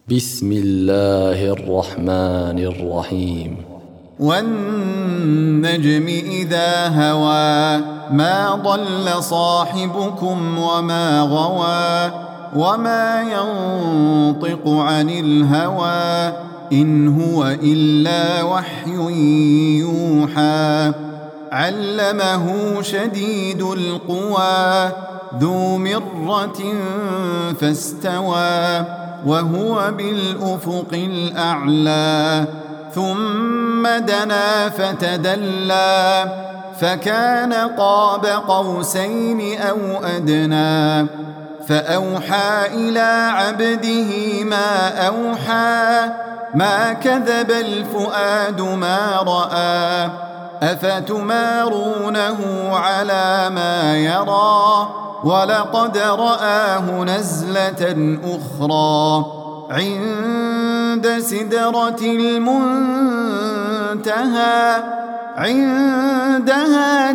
بسم الله الرحمن الرحيم. والنجم إذا هوى ما ضل صاحبكم وما غوى وما ينطق عن الهوى إن هو إلا وحي يوحى علمه شديد القوى ذو مرة فاستوى وهو بالأفق الأعلى ثم دنا فتدلى فكان قاب قوسين أو أدنى فأوحى إلى عبده ما أوحى ما كذب الفؤاد ما رأى أفتمارونه على ما يرى ولقد رآه نزلة أخرى عند سدرة المنتهى عندها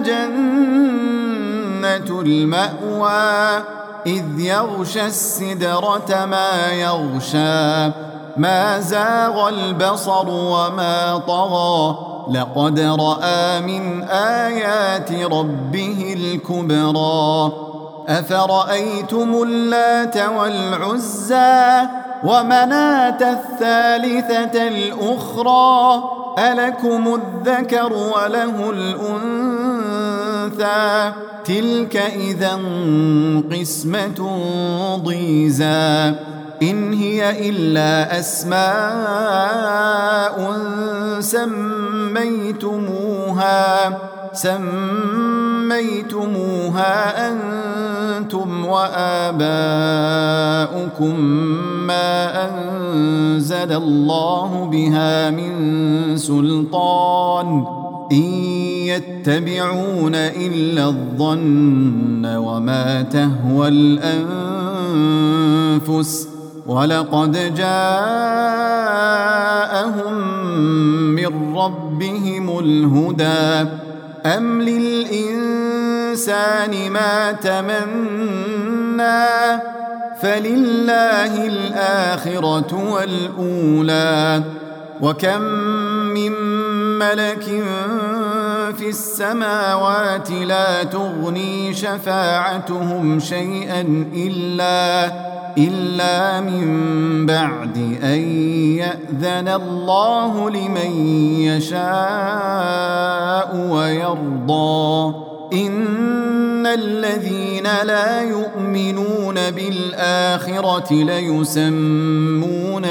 جنة المأوى إذ يغشى السدرة ما يغشى ما زاغ البصر وما طغى لقد رأى من آيات ربه الكبرى أفرأيتم اللات والعزى ومناة الثالثة الأخرى ألكم الذكر وله الأنثى تلك إذا قسمة ضيزى إن هي إلا أسماء سميتموها أنتم وآباؤكم ما أنزل الله بها من سلطان إن يتبعون إلا الظن وما تهوى الأنفس ولقد جاءهم من ربهم الهدى أم للإنسان ما تمنى فلله الآخرة والأولى وكم من ملك في السماوات لا تغني شفاعتهم شيئا إلا من بعد أن يأذن الله لمن يشاء ويرضى إن الذين لا يؤمنون بالآخرة ليسمون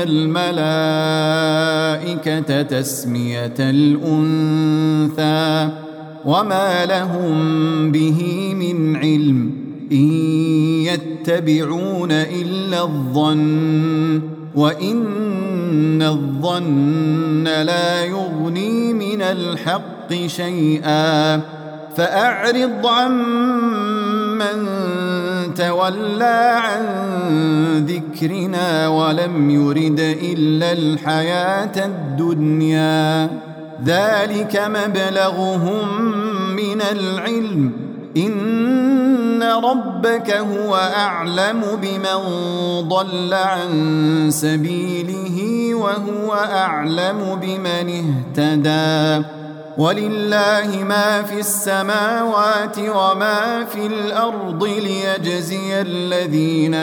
الملائكة تسمية الأنثى وما لهم به من علم إن يتبعون إلا الظن وإن الظن لا يغني من الحق شيئا فأعرض عمن تولى عن ذكرنا ولم يرد إلا الحياة الدنيا ذلك مبلغهم من العلم إن ربك هو أعلم بمن ضل عن سبيله وهو أعلم بمن اهتدى ولله ما في السماوات وما في الأرض ليجزي الذين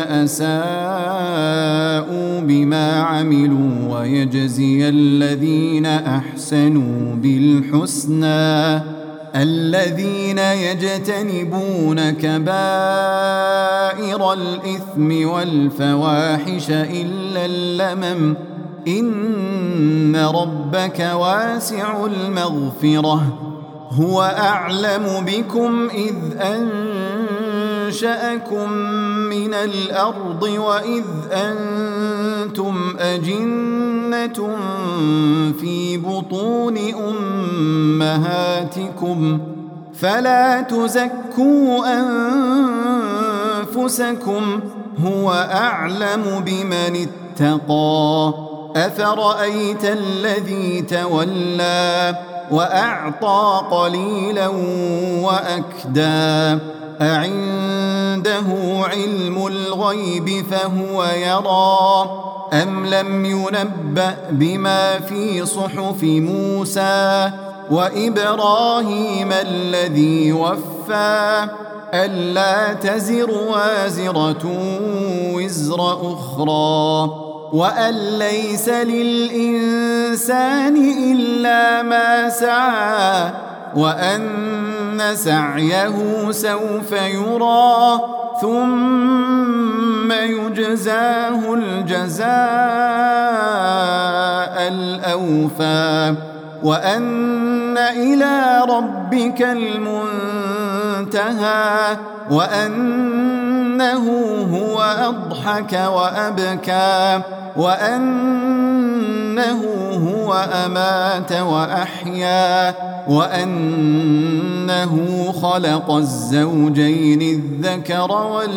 أساءوا بما عملوا ويجزي الذين أحسنوا بالحسنى الذين يجتنبون كبائر الإثم والفواحش إلا اللمم إن ربك واسع المغفرة هو أعلم بكم إذ أنشأكم من الأرض وإذ أنتم أجنة في بطون أمهاتكم فلا تزكوا أنفسكم هو أعلم بمن اتقى أفرأيت الذي تولى وأعطى قليلا وأكدى أعنده علم الغيب فهو يرى أم لم ينبأ بما في صحف موسى وإبراهيم الذي وفى ألا تزر وازرة وزر أخرى وأن ليس للإنسان إلا ما سعى وأن سعيه سوف يرى ثم يجزاه الجزاء الأوفى وأن إلى ربك المنتهى وأنه هو أضحك وأبكى وأنه هو أمات وأحيا وأنه خلق الزوجين الذكر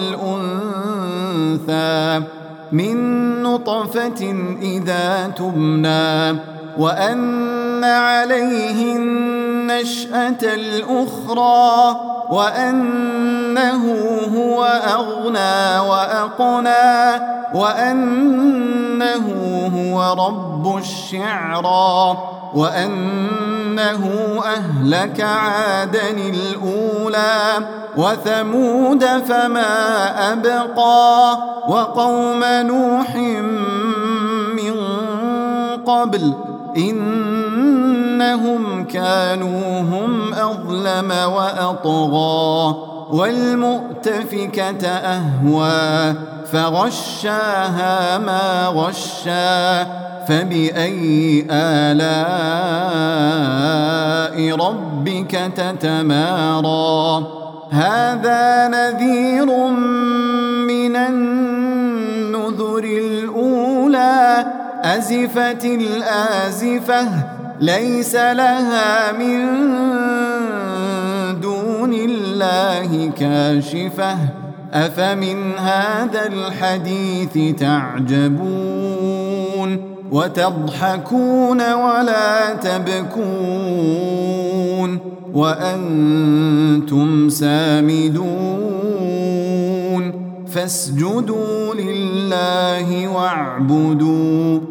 والأنثى من نطفة إذا تمنى وأن عليه النشأة الأخرى وأنه هو أغنى وأقنى وأنه هو رب الشعرى وأنه أهلك عادا الأولى وثمود فما أبقى وقوم نوح من قبل إنهم كانوا هم أظلم وأطغى والمؤتفكة أهوى فغشاها ما غشى فبأي آلاء ربك تتمارى هذا نذير من النذر الأولى أزفت الآزفة ليس لها من دون الله كاشفة أفمن هذا الحديث تعجبون وتضحكون ولا تبكون وأنتم سامدون فاسجدوا لله واعبدوا